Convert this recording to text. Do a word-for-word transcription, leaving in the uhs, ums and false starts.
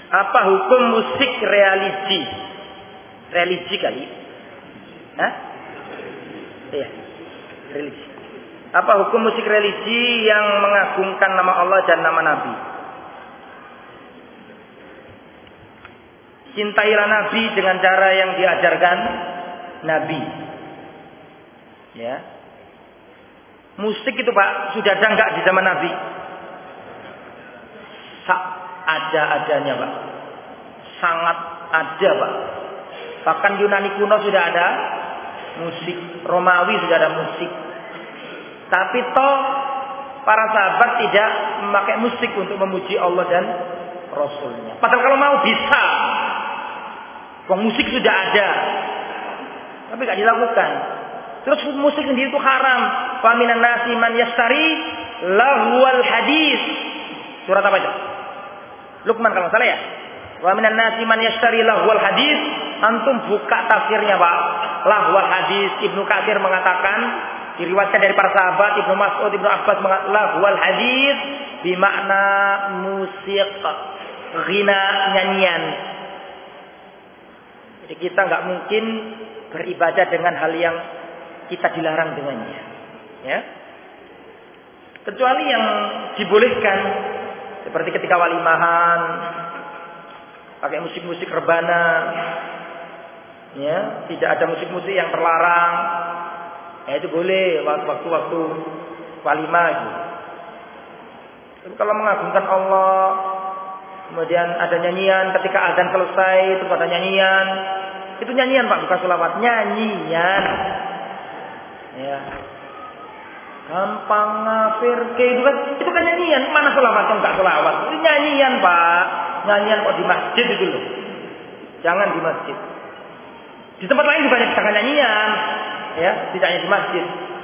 Apa hukum musik religi? Religi kali? Hah? Iya, religi. Apa hukum musik religi yang mengagungkan nama Allah dan nama Nabi? Cintailah Nabi dengan cara yang diajarkan Nabi. Ya. Musik itu Pak, sudah ada enggak di zaman Nabi? Ada-adanya Pak. Sangat ada Pak. Bahkan Yunani kuno sudah ada musik. Romawi sudah ada musik. Tapi toh para sahabat tidak memakai musik untuk memuji Allah dan Rasulnya. Padahal kalau mau bisa. Wong musik sudah ada. Tapi tidak dilakukan. Terus musik sendiri itu haram. Fa minan nasi man yastari lahwal hadis. Surat apa itu? Luqman kalau salah ya. Wa minan nasi man yastari lahwal hadis. Antum buka tafsirnya Pak. Lahwal hadis. Ibnu Katsir mengatakan, diriwayatkan dari para sahabat, Ibnu Mas'ud, Ibnu Abbas mengatakan lahwal hadis bermakna musik, ghina, nyanyian. Jadi kita nggak mungkin beribadah dengan hal yang kita dilarang dengannya, ya. Kecuali yang dibolehkan, seperti ketika walimahan, pakai musik-musik rebana, ya, tidak ada musik-musik yang terlarang, ya itu boleh waktu-waktu walimah. Gitu. Tapi kalau mengagungkan Allah, kemudian ada nyanyian ketika azan selesai, itu ada nyanyian, itu nyanyian Pak, bukan sholawat, nyanyian. Ya. Gampang ngafir ke itu kan, itu kan nyanyian. Mana sholawat kalau enggak sholawat? Itu nyanyian Pak. Nyanyian kok di masjid itu loh. Jangan di masjid. Di tempat lain juga banyak nyanyian. Ya, tidak hanya di masjid.